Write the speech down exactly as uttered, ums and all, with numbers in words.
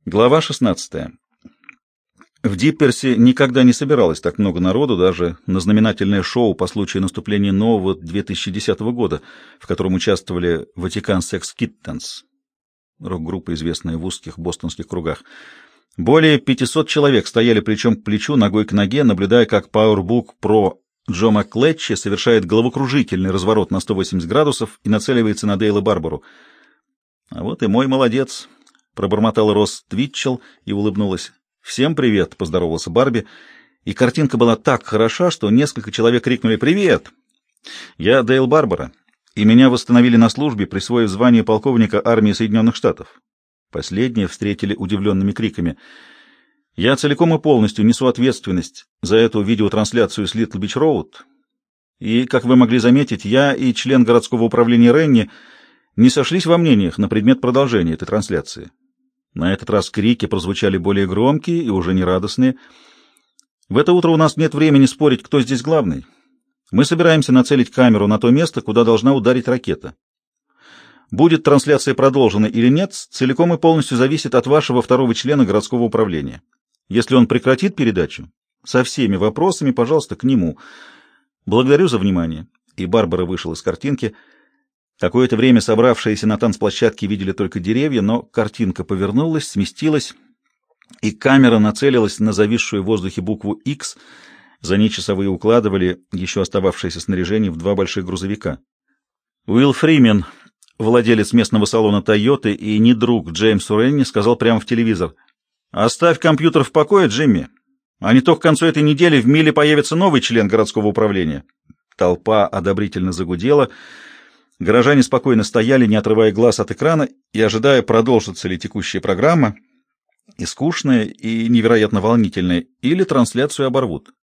Глава шестнадцатая. В Дипперсе никогда не собиралось так много народу, даже на знаменательное шоу по случаю наступления нового две тысячи десятого года, в котором участвовали Vatican Sex Kittens, рок-группа, известная в узких бостонских кругах. Более пятисот человек стояли плечом к плечу, ногой к ноге, наблюдая, как Powerbook Pro Джо Макклетчи совершает головокружительный разворот на сто восемьдесят градусов и нацеливается на Дейла Барбару. А вот и мой молодец. Пробормотал Росс Твитчелл и улыбнулась. «Всем привет!» — поздоровался Барби. И картинка была так хороша, что несколько человек крикнули «Привет!». «Я Дейл Барбара, и меня восстановили на службе, присвоив звание полковника армии Соединенных Штатов». Последние встретили удивленными криками. «Я целиком и полностью несу ответственность за эту видеотрансляцию с Литл Бич Роуд. И, как вы могли заметить, я и член городского управления Ренни не сошлись во мнениях на предмет продолжения этой трансляции». На этот раз крики прозвучали более громкие и уже не радостные. В это утро у нас нет времени спорить, кто здесь главный. Мы собираемся нацелить камеру на то место, куда должна ударить ракета. Будет трансляция продолжена или нет, целиком и полностью зависит от вашего второго члена городского управления. Если он прекратит передачу, со всеми вопросами, пожалуйста, к нему. Благодарю за внимание. И Барбара вышла из картинки. Какое-то время собравшиеся на танцплощадке видели только деревья, но картинка повернулась, сместилась, и камера нацелилась на зависшую в воздухе букву X. За ней часовые укладывали еще остававшееся снаряжение в два больших грузовика. Уилл Фримен, владелец местного салона «Тойоты» и не друг Джеймсу Ренни, сказал прямо в телевизор: «Оставь компьютер в покое, Джимми, а не то к концу этой недели в миле появится новый член городского управления». Толпа одобрительно загудела. Горожане спокойно стояли, не отрывая глаз от экрана и ожидая, продолжится ли текущая программа, и скучная, и невероятно волнительная, или трансляцию оборвут.